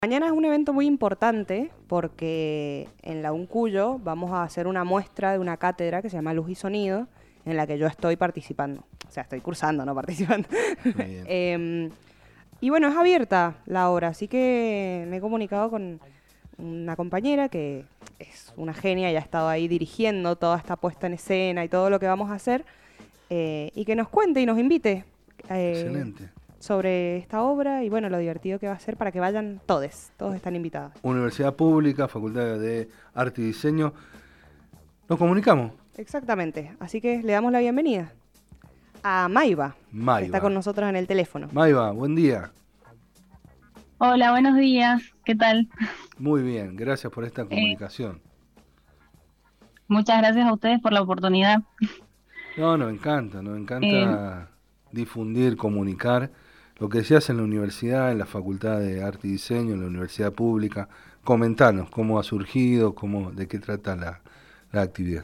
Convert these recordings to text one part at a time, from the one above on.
Mañana es un evento muy importante porque en la UNCUYO vamos a hacer una muestra de una cátedra que se llama Luz y Sonido, en la que yo estoy participando. O sea, estoy cursando, no participando. Muy bien. Y bueno, es abierta la obra, así que me he comunicado con una compañera que es una genia y ha estado ahí dirigiendo toda esta puesta en escena y todo lo que vamos a hacer, y que nos cuente y nos invite Excelente. sobre esta obra y bueno, lo divertido que va a ser para que vayan todos están invitados. Universidad Pública, Facultad de Arte y Diseño. Nos comunicamos. Exactamente, así que le damos la bienvenida a Maiva, que está con Maiva. nosotros en el teléfono. Maiva, buen día. Hola, buenos días. ¿Qué tal? Muy bien, gracias por esta Eh, comunicación. Muchas gracias a ustedes por la oportunidad. No, nos Eh, encanta difundir, comunicar lo que se hace en la universidad, en la Facultad de Arte y Diseño, en la Universidad Pública. Comentanos cómo ha surgido, de qué trata la actividad.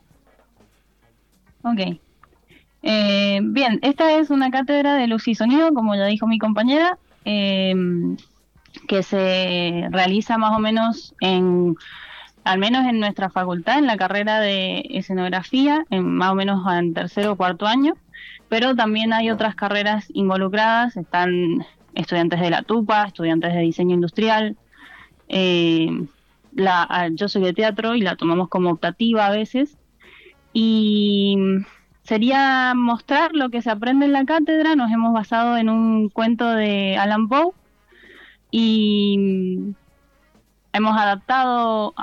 ok. Bien, esta es una cátedra de luz y sonido, como ya dijo mi compañera, que se realiza más o menos al menos en nuestra facultad, en la carrera de escenografía, más o menos en tercero o cuarto año, pero también hay otras carreras involucradas, están estudiantes de la TUPA, estudiantes de diseño industrial. Eh, yo soy de teatro y la tomamos como optativa a veces. Y sería mostrar lo que se aprende en la cátedra. Nos hemos basado en un cuento de Alan Poe y hemos adaptado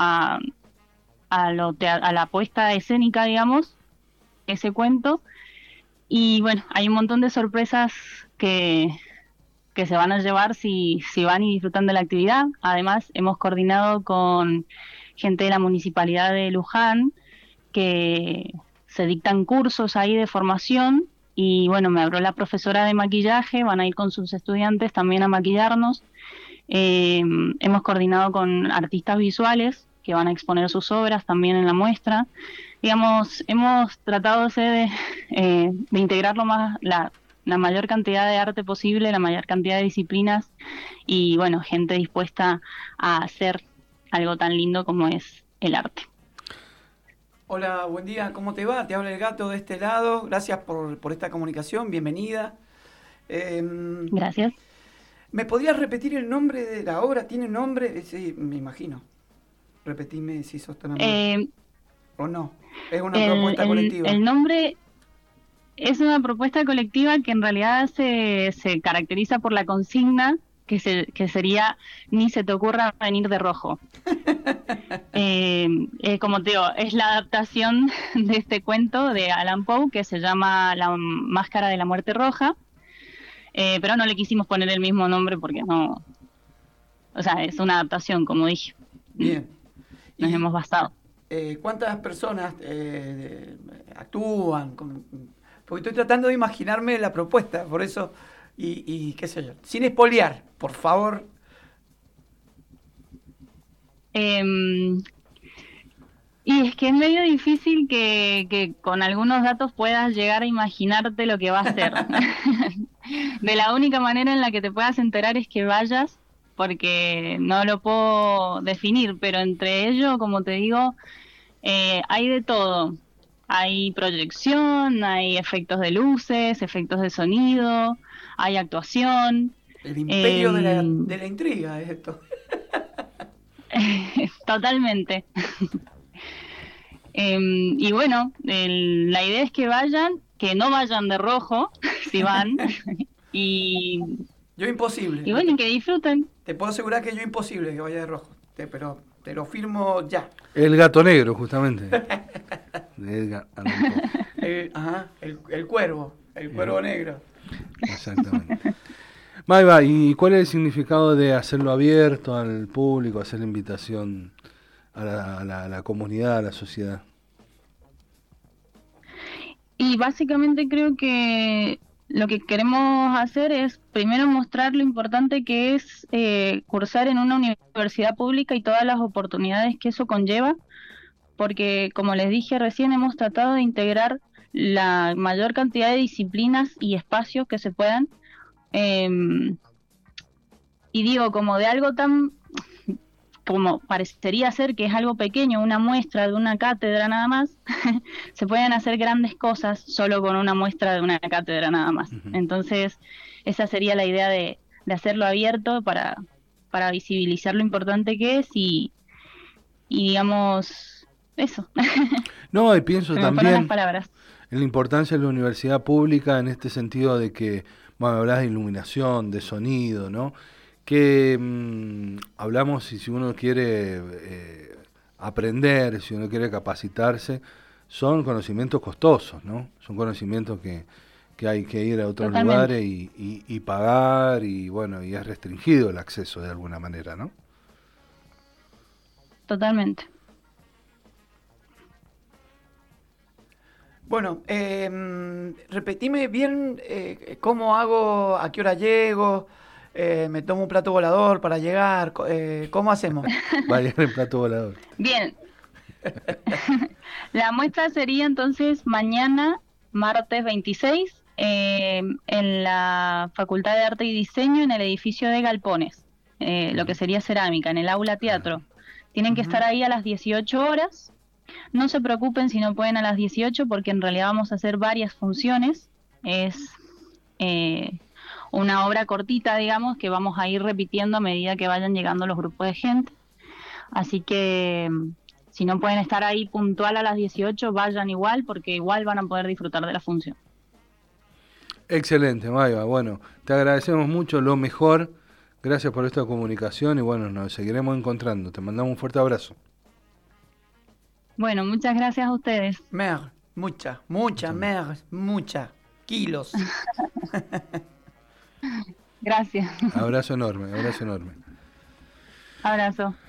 a la puesta escénica, digamos, ese cuento. Y bueno, hay un montón de sorpresas que se van a llevar si van y disfrutan de la actividad. Además, hemos coordinado con gente de la Municipalidad de Luján, que se dictan cursos ahí de formación, y bueno, me habló la profesora de maquillaje, van a ir con sus estudiantes también a maquillarnos. Hemos coordinado con artistas visuales que van a exponer sus obras también en la muestra. Digamos, hemos tratado de integrar la mayor cantidad de arte posible, la mayor cantidad de disciplinas, y bueno, gente dispuesta a hacer algo tan lindo como es el arte. Hola, buen día, ¿cómo te va? Te habla el gato de este lado, gracias por esta comunicación, bienvenida. Gracias. ¿Me podrías repetir el nombre de la obra? ¿Tiene nombre? Sí, me imagino. Repetime si sos tan amable. ¿O no? Es una propuesta colectiva. El nombre es una propuesta colectiva que en realidad se caracteriza por la consigna que sería "ni se te ocurra venir de rojo". Como te digo, es la adaptación de este cuento de Alan Poe que se llama La Máscara de la Muerte Roja, pero no le quisimos poner el mismo nombre porque no, o sea, es una adaptación, como dije. Bien. Nos hemos basado. ¿Cuántas personas actúan? Porque estoy tratando de imaginarme la propuesta, por eso, y qué sé yo. Sin espolear, por favor. Y es que es medio difícil que con algunos datos puedas llegar a imaginarte lo que va a ser. De la única manera en la que te puedas enterar es que vayas, porque no lo puedo definir, pero entre ellos, como te digo, hay de todo. Hay proyección, hay efectos de luces, efectos de sonido, hay actuación. El imperio de la intriga es esto. Totalmente. Y bueno, la idea es que vayan, que no vayan de rojo, si van, y Yo imposible. y bueno, y que disfruten. Te puedo asegurar que yo imposible que vaya de rojo. Pero te lo firmo ya. El gato negro, justamente. De Edgar Allan Poe. El cuervo. El cuervo negro. Exactamente. Maiva, ¿y cuál es el significado de hacerlo abierto al público, hacer la invitación a la comunidad, a la sociedad? Y básicamente creo que lo que queremos hacer es primero mostrar lo importante que es cursar en una universidad pública y todas las oportunidades que eso conlleva, porque como les dije recién, hemos tratado de integrar la mayor cantidad de disciplinas y espacios que se puedan. Y digo, como de algo tan, como parecería ser que es algo pequeño, una muestra de una cátedra nada más, se pueden hacer grandes cosas solo con una muestra de una cátedra nada más. Ujú. Entonces, esa sería la idea de hacerlo abierto para visibilizar lo importante que es y digamos, eso. No, y pienso Se me fueron las también palabras. en la importancia de la universidad pública en este sentido de que, bueno, hablas de iluminación, de sonido, ¿no? Que hablamos y si uno quiere aprender, si uno quiere capacitarse, son conocimientos costosos, ¿no? Son conocimientos que hay que ir a otros Totalmente. lugares y pagar y bueno, y es restringido el acceso de alguna manera, ¿no? Totalmente. Bueno, repetime bien cómo hago, a qué hora llego, me tomo un plato volador para llegar, ¿cómo hacemos? Vaya en plato volador. Bien. La muestra sería entonces mañana, martes 26, en la Facultad de Arte y Diseño, en el edificio de Galpones, lo que sería cerámica, en el aula teatro. Tienen que estar ahí a las 18 horas. No se preocupen si no pueden a las 18, porque en realidad vamos a hacer varias funciones. Es una obra cortita, digamos, que vamos a ir repitiendo a medida que vayan llegando los grupos de gente. Así que si no pueden estar ahí puntual a las 18, vayan igual, porque igual van a poder disfrutar de la función. Excelente, Maiva. Bueno, te agradecemos mucho, lo mejor. Gracias por esta comunicación y bueno, nos seguiremos encontrando. Te mandamos un fuerte abrazo. Bueno, muchas gracias a ustedes. Mucha kilos. Gracias. Abrazo enorme, abrazo enorme. Abrazo.